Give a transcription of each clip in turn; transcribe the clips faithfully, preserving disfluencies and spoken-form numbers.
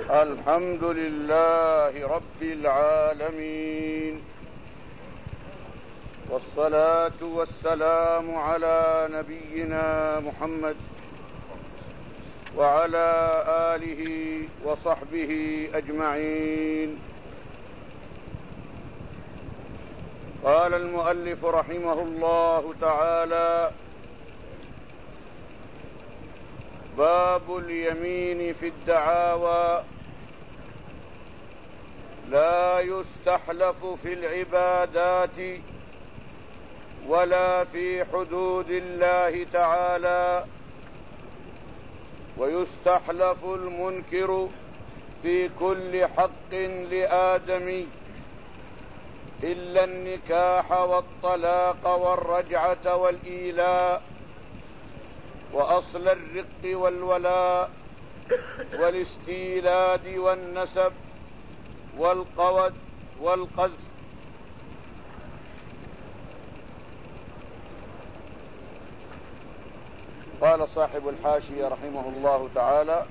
الحمد لله رب العالمين، والصلاة والسلام على نبينا محمد وعلى آله وصحبه أجمعين. قال المؤلف رحمه الله تعالى: باب اليمين في الدعاوى. لا يستحلف في العبادات ولا في حدود الله تعالى، ويستحلف المنكر في كل حق لآدمي إلا النكاح والطلاق والرجعة والإيلاء وأصل الرق والولاء والاستيلاد والنسب والقود والقذف. قال صاحب الحاشية رحمه الله تعالى: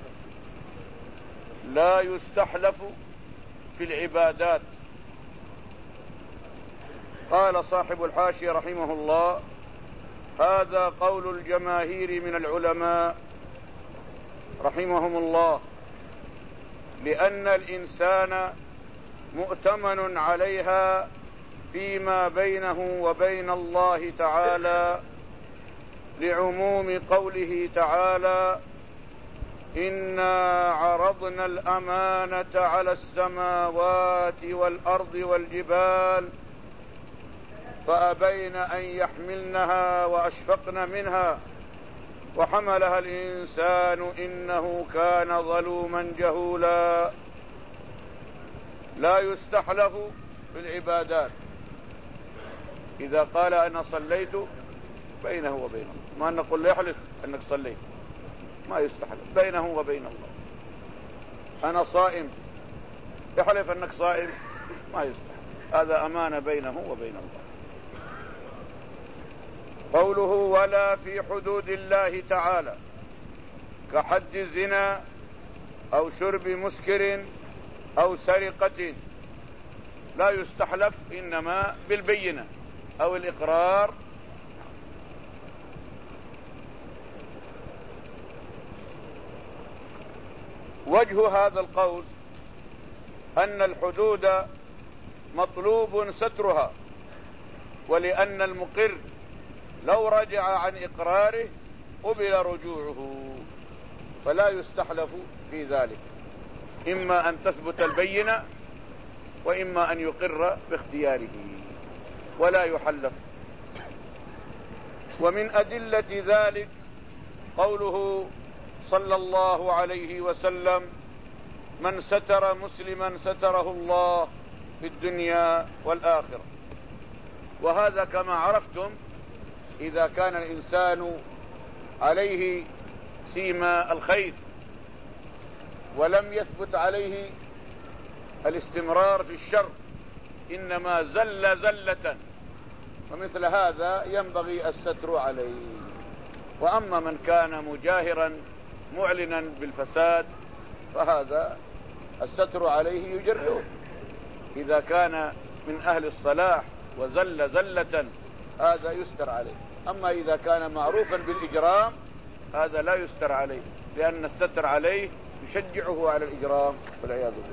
لا يستحلف في العبادات. قال صاحب الحاشية رحمه الله: هذا قول الجماهير من العلماء رحمهم الله، لأن الإنسان مؤتمن عليها فيما بينه وبين الله تعالى، لعموم قوله تعالى: إنا عرضنا الأمانة على السماوات والأرض والجبال فأبين أن يحملنها وأشفقن منها وحملها الإنسان إنه كان ظلوما جهولا. لا يستحلف في العبادات. إذا قال أنا صليت بينه وبين الله، ما نقول لا يحلف أنك صليت، ما يستحلف، بينه وبين الله. أنا صائم، يحلف أنك صائم، ما يستحلف، هذا أمانة بينه وبين الله. قوله: ولا في حدود الله تعالى، كحد الزنا أو شرب مسكر أو سرقة، لا يستحلف، إنما بالبينة أو الإقرار. وجه هذا القول أن الحدود مطلوب سترها، ولأن المقر لو رجع عن إقراره قبل رجوعه، فلا يستحلف في ذلك، إما أن تثبت البينة وإما أن يقر باختياره ولا يحلف. ومن أدلة ذلك قوله صلى الله عليه وسلم: من ستر مسلما ستره الله في الدنيا والآخرة. وهذا كما عرفتم إذا كان الإنسان عليه سيما الخير ولم يثبت عليه الاستمرار في الشر، إنما زل زلة، ومثل هذا ينبغي الستر عليه. وأما من كان مجاهرا معلنا بالفساد فهذا الستر عليه يجرؤه. إذا كان من أهل الصلاح وزل زلة هذا يستر عليه، أما إذا كان معروفا بالإجرام هذا لا يستر عليه، لأن الستر عليه يشجعه على الإجرام والعياذ بالله.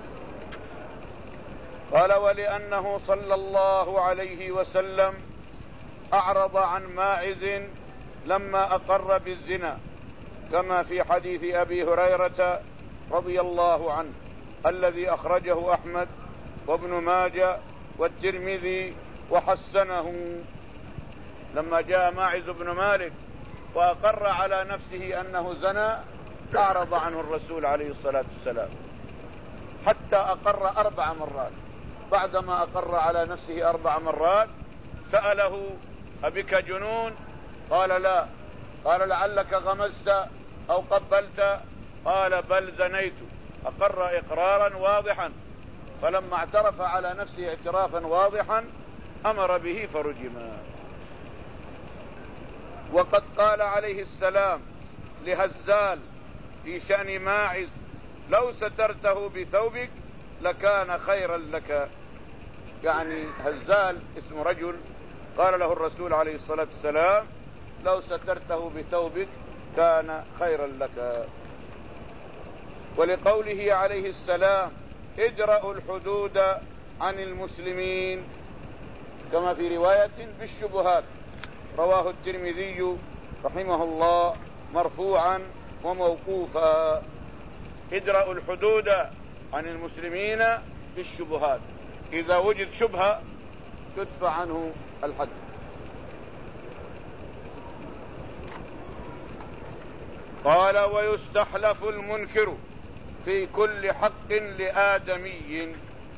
قال: ولأنه صلى الله عليه وسلم أعرض عن ماعز لما أقر بالزنا، كما في حديث أبي هريرة رضي الله عنه الذي أخرجه أحمد وابن ماجه والترمذي وحسنه. لما جاء ماعز بن مالك وأقر على نفسه أنه زنى أعرض عنه الرسول عليه الصلاة والسلام حتى أقر أربع مرات. بعدما أقر على نفسه أربع مرات سأله: أبك جنون؟ قال: لا. قال: لعلك غمزت أو قبلت؟ قال: بل زنيت. أقر إقرارا واضحا، فلما اعترف على نفسه اعترافا واضحا أمر به فرجما. وقد قال عليه السلام لهزال في شأن ماعز: لو سترته بثوبك لكان خيرا لك. يعني هزال اسم رجل قال له الرسول عليه الصلاة والسلام لو سترته بثوبك كان خيرا لك. ولقوله عليه السلام ادرأوا الحدود عن المسلمين كما في رواية بالشبهات، رواه الترمذي رحمه الله مرفوعا وموقوفا. ادرأوا الحدود عن المسلمين بالشبهات، إذا وجد شبهة تدفع عنه الحد. قال ويستحلف المنكر في كل حق لآدمي.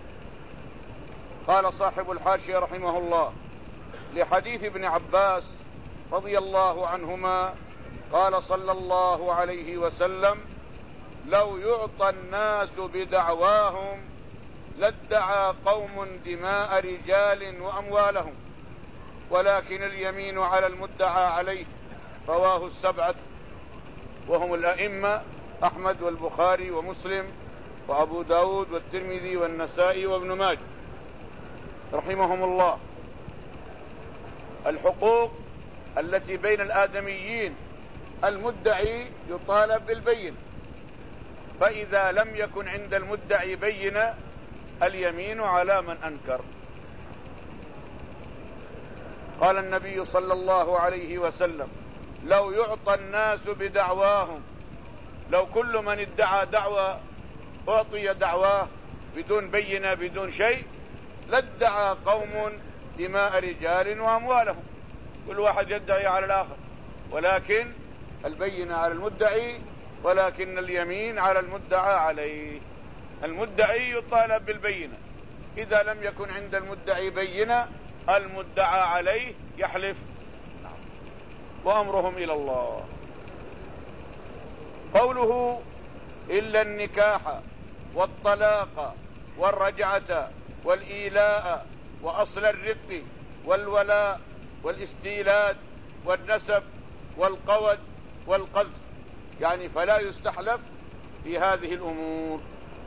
قال صاحب الحاشية رحمه الله لحديث ابن عباس رضي الله عنهما قال صلى الله عليه وسلم لو يعطى الناس بدعواهم لادعى قوم دماء رجال وأموالهم ولكن اليمين على المدعى عليه. رواه السبعة وهم الأئمة أحمد والبخاري ومسلم وأبو داود والترمذي والنسائي وابن ماجه رحمهم الله. الحقوق التي بين الآدميين المدعي يطالب بالبينة، فإذا لم يكن عند المدعي بينة اليمين على من أنكر. قال النبي صلى الله عليه وسلم لو يعطى الناس بدعواهم، لو كل من ادعى دعوة أعطي دعواه بدون بينة بدون شيء لادعى قوم دماء رجال وأموالهم، كل واحد يدعي على الآخر، ولكن البينة على المدعي ولكن اليمين على المدعى عليه. المدعي يطالب بالبينة، إذا لم يكن عند المدعي بينة المدعى عليه يحلف وأمرهم إلى الله. قوله إلا النكاح والطلاق والرجعة والإيلاء وأصل الرق والولاء والاستيلاد والنسب والقود والقذف، يعني فلا يستحلف في هذه الأمور.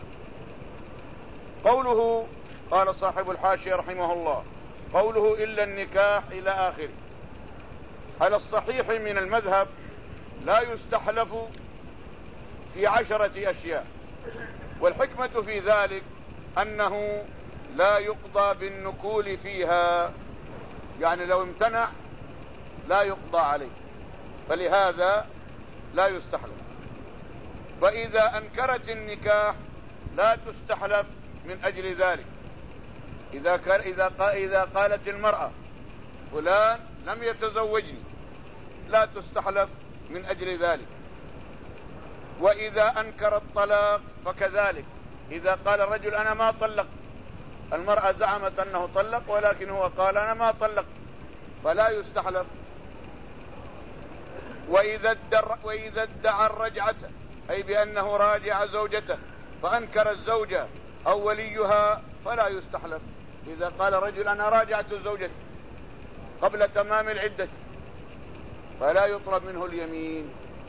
قوله قال صاحب الحاشية رحمه الله قوله إلا النكاح إلى آخره. على الصحيح من المذهب لا يستحلف في عشرة أشياء، والحكمة في ذلك أنه لا يقضى بالنكول فيها، يعني لو امتنع لا يقضى عليه، فلهذا لا يستحلف. فإذا أنكرت النكاح لا تستحلف من أجل ذلك. إذا إذا إذا قالت المرأة فلان لم يتزوجني لا تستحلف من أجل ذلك. وإذا أنكر الطلاق فكذلك، إذا قال الرجل أنا ما طلق، المرأة زعمت أنه طلق ولكن هو قال أنا ما طلق، فلا يستحلف. وإذا وإذا ادعى الرجعة أي بأنه راجع زوجته فأنكر الزوجة أو وليها فلا يستحلف. إذا قال رجل أنا راجعت زوجتي قبل تمام العدة فلا يطلب منه اليمين،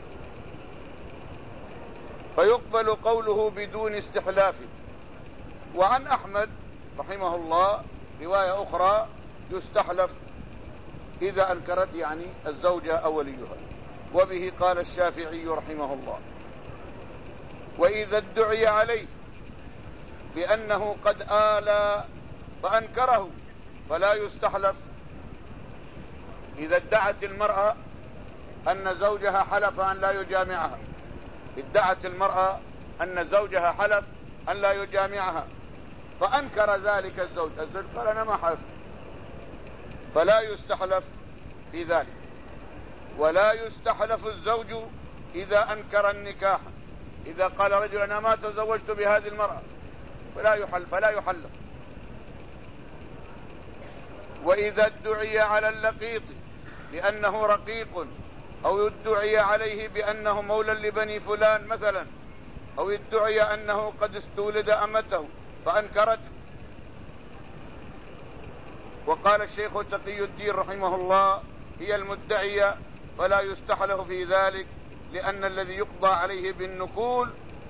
فيقبل قوله بدون استحلاف. وعن أحمد رحمه الله رواية أخرى يستحلف إذا أنكرت يعني الزوجة أو وليها، وبه قال الشافعي رحمه الله. وإذا ادعي عليه بأنه قد آلى فأنكره فلا يستحلف. إذا ادعت المرأة أن زوجها حلف أن لا يجامعها، ادعت المرأة أن زوجها حلف أن لا يجامعها فأنكر ذلك الزوج، الزوج قال أنا ما حلفت، فلا يستحلف في ذلك. ولا يستحلف الزوج إذا أنكر النكاح، إذا قال رجل أنا ما تزوجت بهذه المرأة فلا يحل فلا يحلف. وإذا ادعي على اللقيط بأنه رقيق أو يدعي عليه بأنه مولى لبني فلان مثلا، أو يدعي أنه قد استولد أمته فأنكرته. وقال الشيخ تقي الدين رحمه الله هي المدعية فلا يستحلف في ذلك، لأن الذي يقضى عليه بالنكول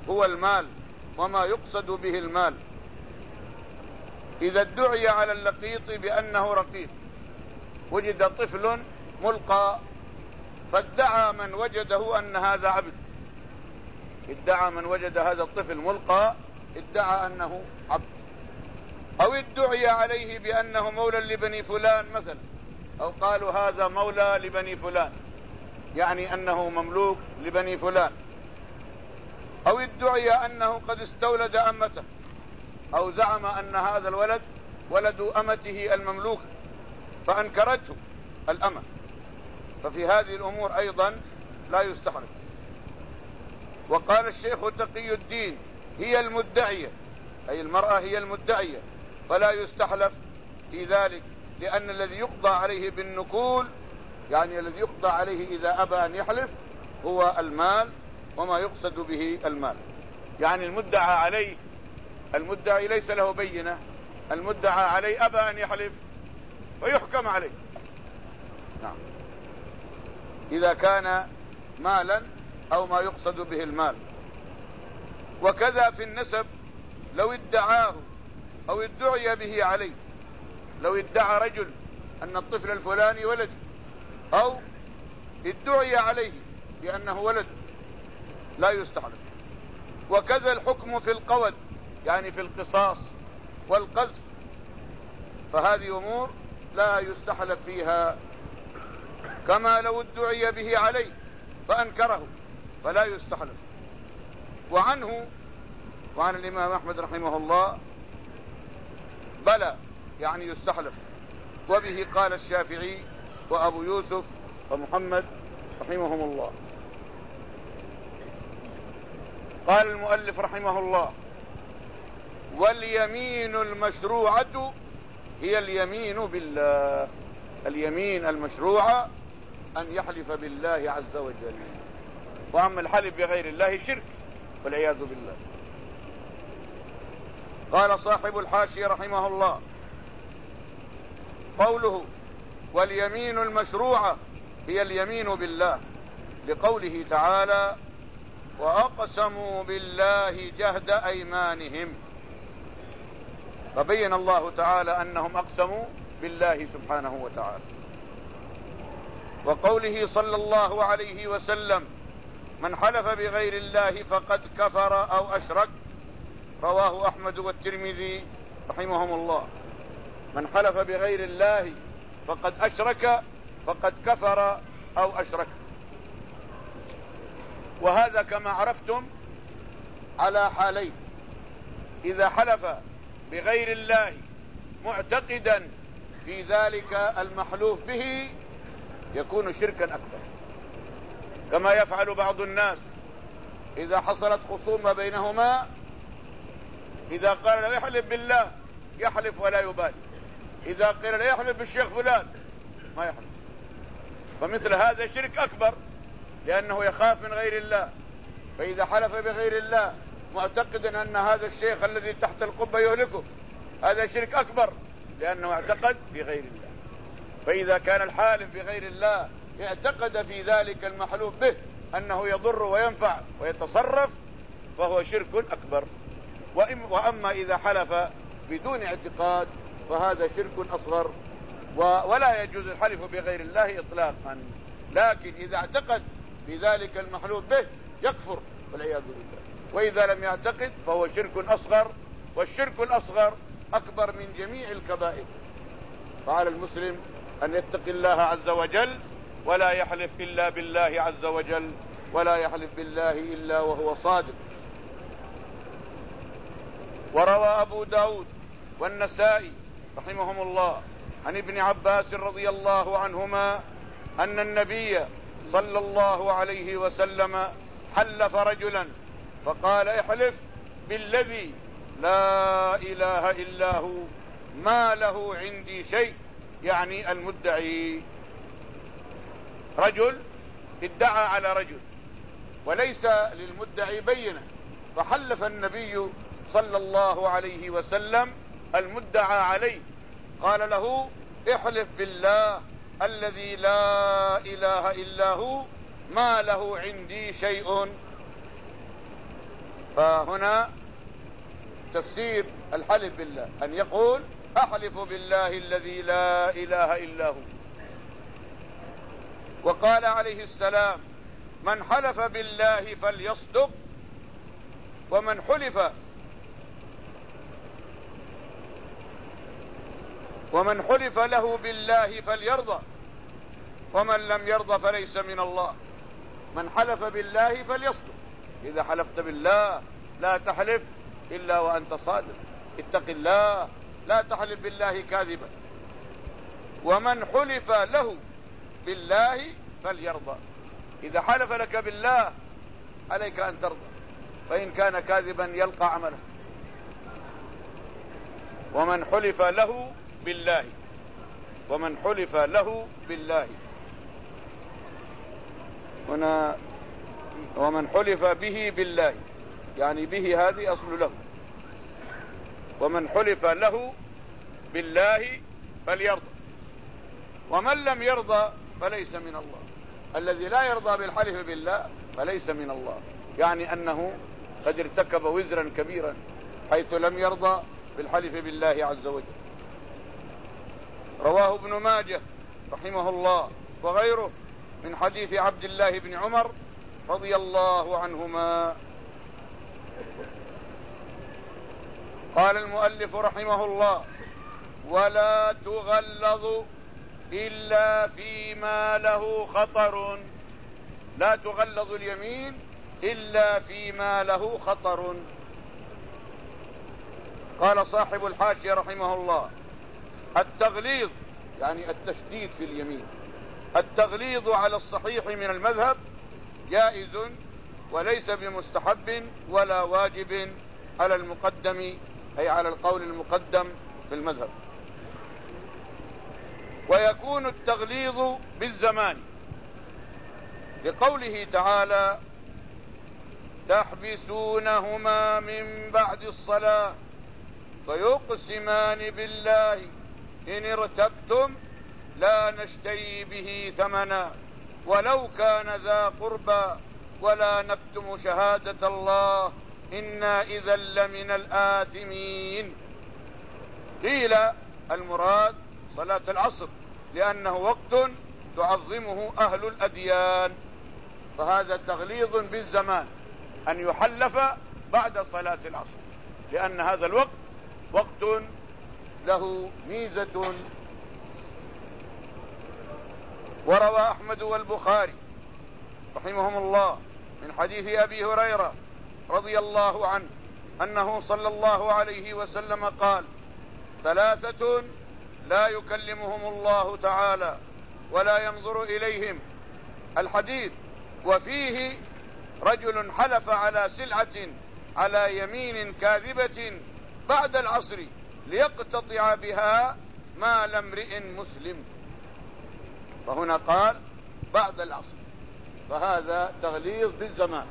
هو المال وما يقصد به المال. إذا ادعي على اللقيط بأنه رقيق، وجد طفل ملقى، فادعى من وجده أن هذا عبد، ادعى من وجد هذا الطفل ملقى ادعى أنه عبد، أو ادعي عليه بأنه مولى لبني فلان مثلا، أو قالوا هذا مولى لبني فلان، يعني أنه مملوك لبني فلان، أو ادعي أنه قد استولد أمته، أو زعم أن هذا الولد ولد أمته المملوك فأنكرته الأمة، ففي هذه الأمور أيضا لا يستحلف. وقال الشيخ تقي الدين هي المدعية، أي المرأة هي المدعية، فلا يستحلف في ذلك، لأن الذي يقضى عليه بالنكول، يعني الذي يقضى عليه إذا أبى أن يحلف، هو المال وما يقصد به المال. يعني المدعى عليه، المدعي ليس له بينة، المدعى عليه أبى أن يحلف فيحكم عليه، نعم، إذا كان مالا أو ما يقصد به المال. وكذا في النسب، لو ادعاه أو ادعي به عليه، لو ادعى رجل أن الطفل الفلاني ولد، أو ادعي عليه بأنه ولد، لا يستحلف. وكذا الحكم في القود، يعني في القصاص والقذف، فهذه أمور لا يستحلف فيها، كما لو ادعي به عليه فأنكره فلا يستحلف. وعنه، وعن الإمام أحمد رحمه الله، بلى يعني يستحلف، وبه قال الشافعي وأبو يوسف ومحمد رحمهم الله. قال المؤلف رحمه الله: واليمين المشروعة هي اليمين بالله، اليمين المشروعة أن يحلف بالله عز وجل، وأما الحلف بغير الله شرك والعياذ بالله. قال صاحب الحاشية رحمه الله: قوله واليمين المشروعة هي اليمين بالله، لقوله تعالى: وأقسموا بالله جهد أيمانهم، فبين الله تعالى أنهم أقسموا بالله سبحانه وتعالى. وقوله صلى الله عليه وسلم: من حلف بغير الله فقد كفر أو أشرك، رواه أحمد والترمذي رحمهم الله. من حلف بغير الله فقد أشرك، فقد كفر أو أشرك. وهذا كما عرفتم على حالين: إذا حلف بغير الله معتقدا في ذلك المحلوف به يكون شركا أكبر، كما يفعل بعض الناس إذا حصلت خصومة بينهما، إذا قال لا يحلف بالله يحلف ولا يبالي، إذا قيل لا يحلف بالشيخ فلان ما يحلف، فمثل هذا شرك أكبر، لأنه يخاف من غير الله. فإذا حلف بغير الله معتقدا أن هذا الشيخ الذي تحت القبة يهلكه، هذا شرك أكبر، لأنه اعتقد بغير الله. فإذا كان الحالف بغير الله اعتقد في ذلك المحلوف به أنه يضر وينفع ويتصرف، فهو شرك أكبر. وأما إذا حلف بدون اعتقاد فهذا شرك أصغر، ولا يجوز الحلف بغير الله إطلاقا. لكن إذا اعتقد بذلك المحلوف به يكفر والعياذ بالله، وإذا لم يعتقد فهو شرك أصغر، والشرك الأصغر أكبر من جميع الكبائر. فعلى المسلم أن يتقي الله عز وجل ولا يحلف إلا بالله عز وجل، ولا يحلف بالله إلا وهو صادق. وروى أبو داود والنسائي رحمهم الله عن ابن عباس رضي الله عنهما أن النبي صلى الله عليه وسلم حلف رجلا فقال: احلف بالذي لا إله إلا هو ما له عندي شيء، يعني المدعي. رجل ادعى على رجل وليس للمدعي بينة، فحلف النبي صلى الله عليه وسلم المدعى عليه، قال له: احلف بالله الذي لا إله إلا هو ما له عندي شيء. فهنا تفسير الحلف بالله أن يقول أحلف بالله الذي لا إله إلا هو. وقال عليه السلام من حلف بالله فليصدق ومن حلف ومن حلف له بالله فليرضى ومن لم يرضى فليس من الله. من حلف بالله فليصدق، إذا حلفت بالله لا تحلف إلا وأنت صادق، اتق الله، لا تحلف بالله كاذبا. ومن حلف له بالله فليرضى، إذا حلف لك بالله عليك أن ترضى، فإن كان كاذبا يلقى عمله. ومن حلف له بالله ومن حلف له بالله هنا ومن حلف به بالله، يعني به هذه أصل له. ومن حلف له بالله فليرضى ومن لم يرضى فليس من الله. الذي لا يرضى بالحلف بالله فليس من الله، يعني أنه قد ارتكب وزرا كبيرا حيث لم يرضى بالحلف بالله عز وجل. رواه ابن ماجه رحمه الله وغيره من حديث عبد الله بن عمر رضي الله عنهما. قال المؤلف رحمه الله ولا تغلظ إلا فيما له خطر. لا تغلظ اليمين إلا فيما له خطر. قال صاحب الحاشية رحمه الله التغليظ يعني التشديد في اليمين. التغليظ على الصحيح من المذهب جائز وليس بمستحب ولا واجب على المقدم، أي على القول المقدم في المذهب. ويكون التغليظ بالزمان لقوله تعالى تحبسونهما من بعد الصلاة فيقسمان بالله إن ارتبتم لا نشتري به ثمنا ولو كان ذا قربى ولا نكتم شهادة الله إنا إذا لمن الآثمين. قيل المراد صلاة العصر لأنه وقت تعظمه أهل الأديان، فهذا تغليظ بالزمان أن يحلف بعد صلاة العصر لأن هذا الوقت وقت له ميزة. وروى أحمد والبخاري رحمهم الله من حديث أبي هريرة رضي الله عنه أنه صلى الله عليه وسلم قال ثلاثة لا يكلمهم الله تعالى ولا ينظر إليهم. الحديث وفيه رجل حلف على سلعة على يمين كاذبة بعد العصر ليقتطع بها مال امرئ مسلم، فهنا قال بعد العصر، فهذا تغليظ بالزمان.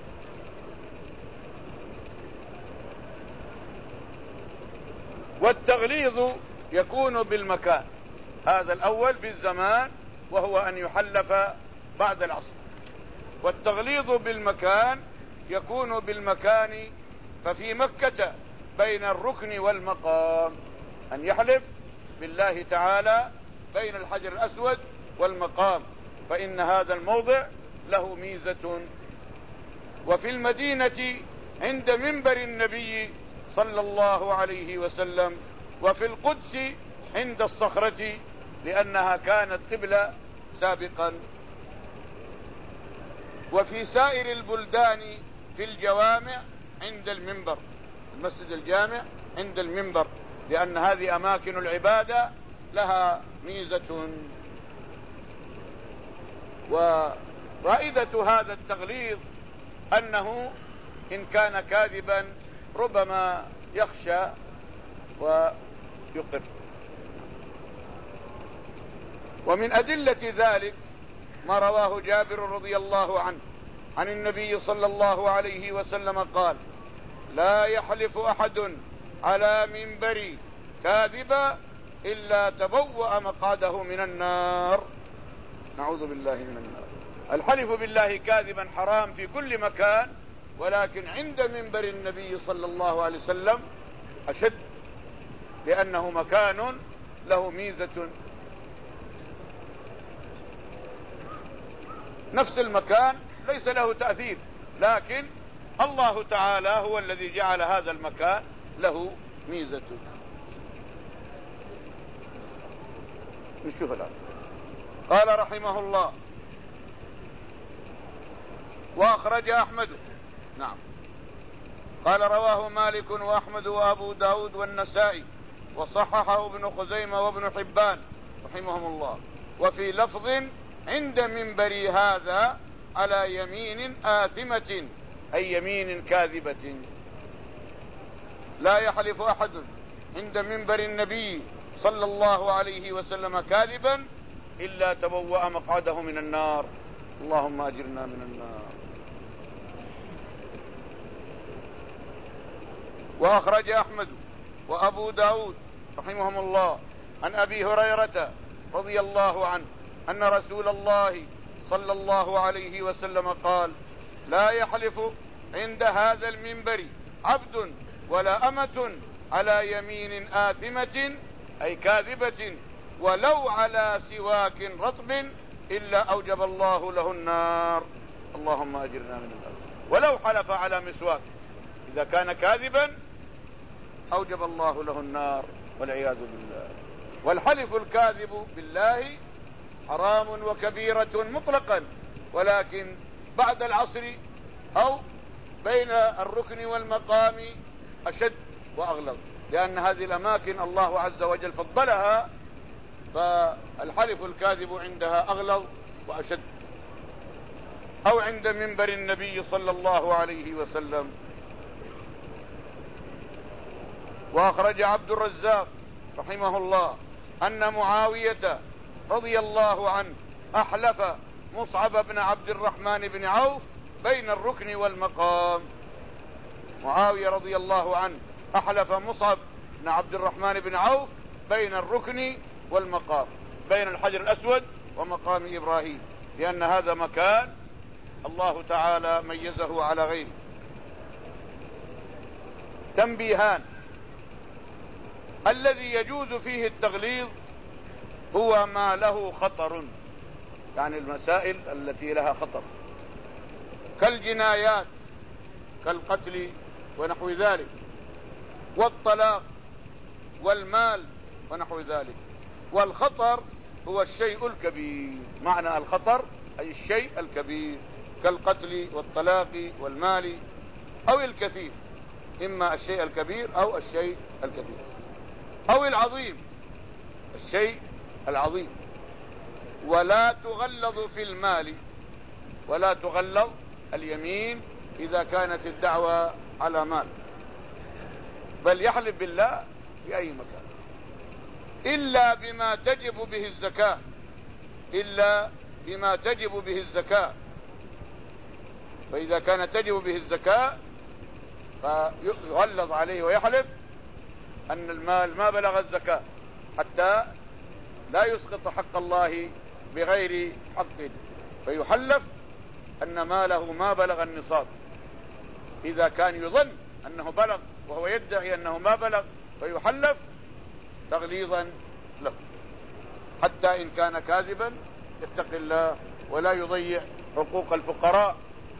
والتغليظ يكون بالمكان، هذا الأول بالزمان وهو أن يحلف بعد العصر. والتغليظ بالمكان يكون بالمكان، ففي مكة بين الركن والمقام أن يحلف بالله تعالى بين الحجر الأسود والمقام، فإن هذا الموضع له ميزة. وفي المدينة عند منبر النبي صلى الله عليه وسلم، وفي القدس عند الصخرة لأنها كانت قبلة سابقا، وفي سائر البلدان في الجوامع عند المنبر، المسجد الجامع عند المنبر، لأن هذه أماكن العبادة لها ميزة. ورائدة هذا التغليظ أنه إن كان كاذبا ربما يخشى ويقر. ومن أدلة ذلك ما رواه جابر رضي الله عنه عن النبي صلى الله عليه وسلم قال لا يحلف أحد على منبري كاذبا إلا تبوأ مقعده من النار. نعوذ بالله من النار. الحلف بالله كاذبا حرام في كل مكان، ولكن عند منبر النبي صلى الله عليه وسلم أشد، لأنه مكان له ميزة. نفس المكان ليس له تأثير، لكن الله تعالى هو الذي جعل هذا المكان له ميزة. نشوف الآن. قال رحمه الله: وأخرج أحمد. نعم. قال: رواه مالك وأحمد وأبو داود والنسائي، وصححه ابن خزيمة وابن حبان رحمهم الله. وفي لفظ: عند منبري هذا على يمين آثمة، أي يمين كاذبة. لا يحلف أحد عند منبر النبي صلى الله عليه وسلم كاذبا إلا تبوأ مقعده من النار. اللهم أجرنا من النار. وأخرج أحمد وأبو داود رحمهم الله عن أبي هريرة رضي الله عنه أن رسول الله صلى الله عليه وسلم قال: لا يحلف عند هذا المنبر عبد ولا أمة على يمين آثمة، أي كاذبة، ولو على سواك رطب إلا أوجب الله له النار. اللهم أجرنا من النار. ولو حلف على مسواك إذا كان كاذبا أوجب الله له النار والعياذ بالله. والحلف الكاذب بالله حرام وكبيرة مطلقا، ولكن بعد العصر أو بين الركن والمقام أشد وأغلظ، لأن هذه الأماكن الله عز وجل فضلها، فالحلف الكاذب عندها أغلظ وأشد. أو عند منبر النبي صلى الله عليه وسلم. وأخرج عبد الرزاق رحمه الله أن معاوية رضي الله عنه أحلف مصعب بن عبد الرحمن بن عوف بين الركن والمقام. معاوية رضي الله عنه أحلف مصعب بن عبد الرحمن بن عوف بين الركن والمقام، بين الحجر الأسود ومقام إبراهيم، لأن هذا مكان الله تعالى ميزه على غيره. تنبيهان: الذي يجوز فيه التغليظ هو ما له خطر، يعني المسائل التي لها خطر كالجنايات كالقتل ونحو ذلك، والطلاق والمال ونحو ذلك. والخطر هو الشيء الكبير، معنى الخطر أي الشيء الكبير كالقتل والطلاق والمال، أو الكثير، إما الشيء الكبير أو الشيء الكثير، أو العظيم، الشيء العظيم. ولا تغلظ في المال، ولا تغلظ اليمين إذا كانت الدعوة على مال، بل يحلف بالله في أي مكان، إلا بما تجب به الزكاة، إلا بما تجب به الزكاة. فإذا كان تجب به الزكاة فيغلظ عليه ويحلف أن المال ما بلغ الزكاة، حتى لا يسقط حق الله بغير حق، فيحلف أن ماله ما بلغ النصاب. إذا كان يظن أنه بلغ وهو يدعي أنه ما بلغ فيحلف تغليظا له، حتى إن كان كاذبا يتقي الله ولا يضيع حقوق الفقراء.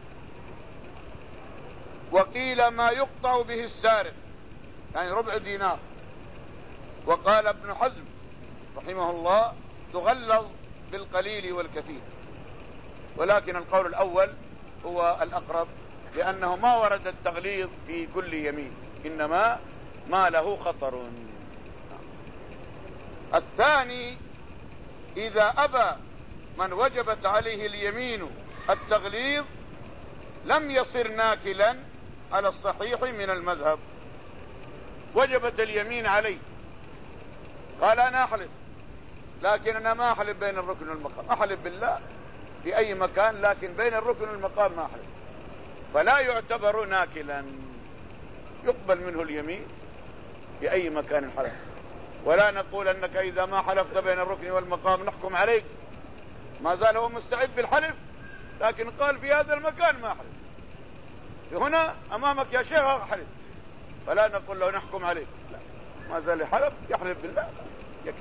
وقيل ما يقطع به السارق، يعني ربع دينار. وقال ابن حزم رحمه الله تغلظ بالقليل والكثير، ولكن القول الأول هو الأقرب، لأنه ما ورد التغليظ في كل يمين، إنما ما له خطر. الثاني: إذا أبى من وجبت عليه اليمين التغليظ لم يصر ناكلا على الصحيح من المذهب. وجبت اليمين عليه، قال أنا أحلف، لكن أنا ما أحلف بين الركن والمقام، أحلف بالله في أي مكان، لكن بين الركن والمقام ما أحلف، فلا يعتبر ناكلا، يقبل منه اليمين في أي مكان حلف. ولا نقول أنك إذا ما حلفت بين الركن والمقام نحكم عليك، ما زال هو مستعد بالحلف، لكن قال في هذا المكان ما أحلف، هنا أمامك يا شيخ أحلف، فلا نقول له نحكم عليه، لا، ما زال حلف يحلف بالله يكفي.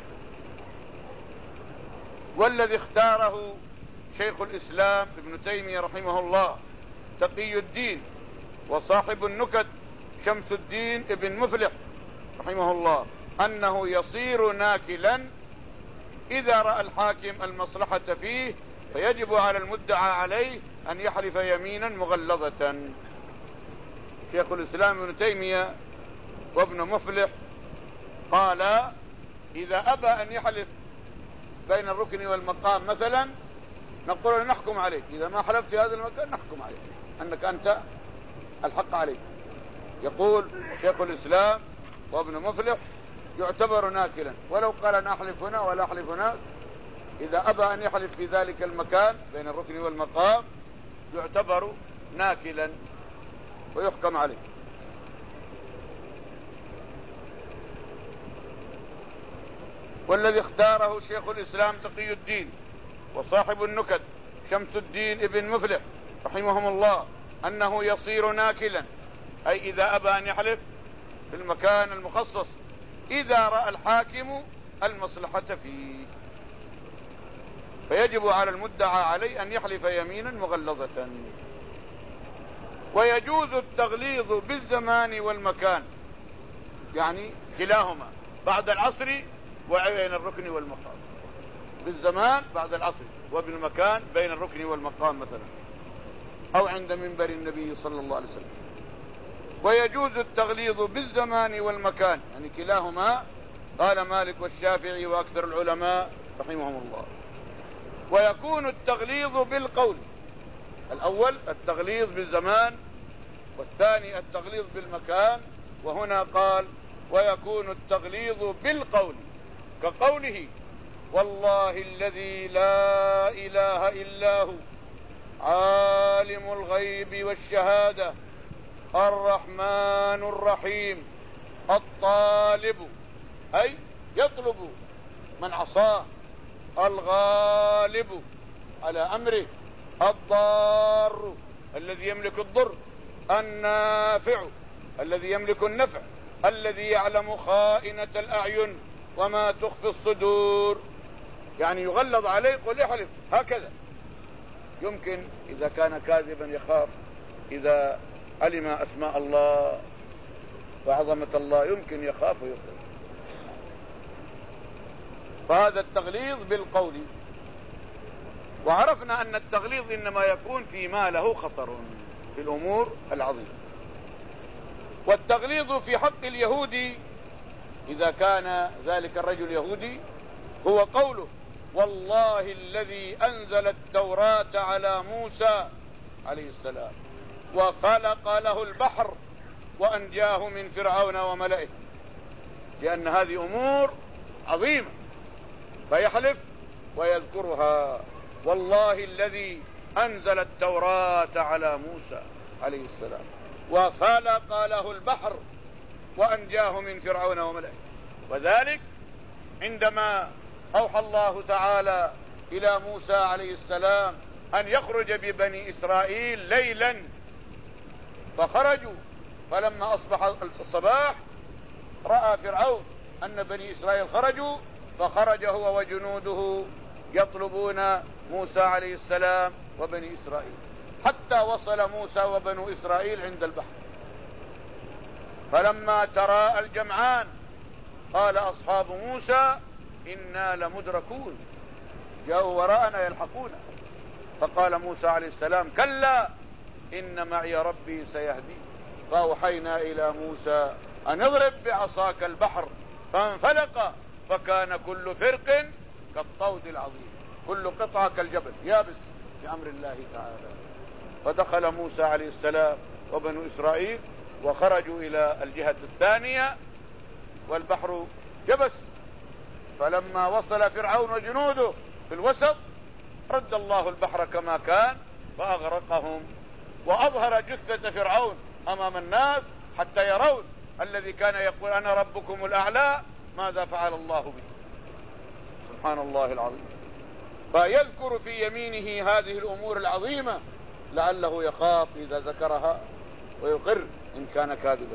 والذي اختاره شيخ الإسلام ابن تيمية رحمه الله تقي الدين وصاحب النكت شمس الدين ابن مفلح رحمه الله أنه يصير ناكلا إذا رأى الحاكم المصلحة فيه، فيجب على المدعى عليه أن يحلف يمينا مغلظة. شيخ الإسلام ابن تيمية وابن مفلح قال إذا أبى أن يحلف بين الركن والمقام مثلا نقول له نحكم عليك، إذا ما حلفت في هذا المكان نحكم عليك أنك أنت الحق عليك. يقول شيخ الإسلام وابن مفلح يعتبر ناكلا ولو قال أنا أحلف هنا ولا أحلف هناك، إذا أبى أن يحلف في ذلك المكان بين الركن والمقام يعتبر ناكلا ويحكم عليه. والذي اختاره شيخ الإسلام تقي الدين وصاحب النكت شمس الدين ابن مفلح رحمهم الله أنه يصير ناكلا، أي إذا أبى أن يحلف في المكان المخصص إذا رأى الحاكم المصلحة فيه، فيجب على المدعى عليه أن يحلف يمينا مغلظة. ويجوز التغليظ بالزمان والمكان، يعني كلاهما بعد العصر وبين الركن والمقام، بالزمان بعد العصر وبالمكان بين الركن والمقام مثلا، أو عند منبر النبي صلى الله عليه وسلم. ويجوز التغليظ بالزمان والمكان، يعني كلاهما، قال مالك والشافعي وأكثر العلماء رحمهم الله. ويكون التغليظ بالقول، الأول التغليظ بالزمان والثاني التغليظ بالمكان. وهنا قال ويكون التغليظ بالقول كقوله والله الذي لا إله إلا هو عالم الغيب والشهادة الرحمن الرحيم الطالب، أي يطلب من عصاه، الغالب على أمره، الضار الذي يملك الضر، النافع الذي يملك النفع، الذي يعلم خائنة الأعين وما تخفي الصدور. يعني يغلظ عليه قل يحلف هكذا، يمكن إذا كان كاذبا يخاف، إذا علم أسماء الله وعظمة الله يمكن يخاف ويخاف. فهذا التغليظ بالقول. وعرفنا أن التغليظ إنما يكون فيما له خطر في الأمور العظيمة. والتغليظ في حق اليهودي إذا كان ذلك الرجل يهودي هو قوله والله الذي أنزل التوراة على موسى عليه السلام وفلق له البحر وأنجاه من فرعون وملئه، لأن هذه أمور عظيمة فيحلف ويذكرها والله الذي أنزل التوراة على موسى عليه السلام وفلق له البحر وأنجاه من فرعون وملئه. وذلك عندما أوحى الله تعالى إلى موسى عليه السلام أن يخرج ببني إسرائيل ليلا، فخرجوا، فلما أصبح الصباح رأى فرعون أن بني إسرائيل خرجوا، فخرج هو وجنوده يطلبون موسى عليه السلام وبني إسرائيل حتى وصل موسى وبنو إسرائيل عند البحر. فلما تراءى الجمعان قال أصحاب موسى إنا لمدركون، جاءوا وراءنا يلحقون. فقال موسى عليه السلام كلا إن معي ربي سيهدي، فأوحينا إلى موسى أن اضرب بعصاك البحر فانفلق فكان كل فرق كالطود العظيم، كل قطعة كالجبل يابس بأمر الله تعالى. فدخل موسى عليه السلام وبنو إسرائيل وخرجوا إلى الجهة الثانية والبحر جبس. فلما وصل فرعون وجنوده في الوسط رد الله البحر كما كان فأغرقهم، وأظهر جثة فرعون أمام الناس حتى يرون الذي كان يقول أنا ربكم الأعلى ماذا فعل الله به. سبحان الله العظيم. فيذكر في يمينه هذه الأمور العظيمة لعله يخاف إذا ذكرها ويقر إن كان كاذبا.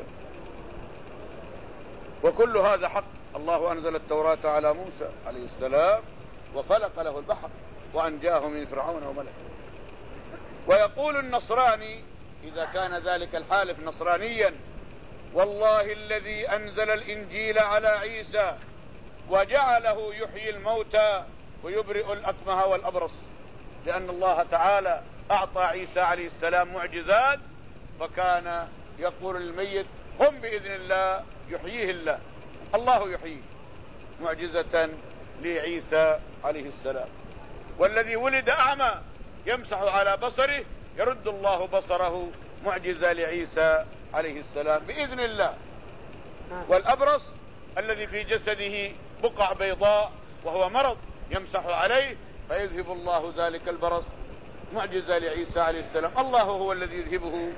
وكل هذا حق. الله أنزل التوراة على موسى عليه السلام وفلق له البحر وأنجاه من فرعون وملئه. ويقول النصراني إذا كان ذلك الحالف نصرانيا: والله الذي أنزل الإنجيل على عيسى وجعله يحيي الموتى ويبرئ الأكمه والأبرص، لأن الله تعالى أعطى عيسى عليه السلام معجزات، فكان يقول للميت: قم بإذن الله يحييه الله، الله يحييه، معجزة لعيسى عليه السلام. والذي ولد أعمى يمسح على بصره يرد الله بصره، معجزة لعيسى عليه السلام بإذن الله. والأبرص الذي في جسده بقع بيضاء وهو مرض يمسح عليه فيذهب الله ذلك البرص، معجزة لعيسى عليه السلام، الله هو الذي يذهبه.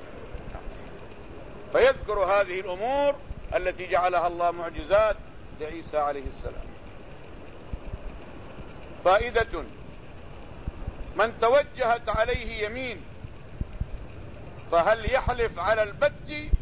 فيذكر هذه الأمور التي جعلها الله معجزات لعيسى عليه السلام. فائدة: من توجهت عليه يمين فهل يحلف على البت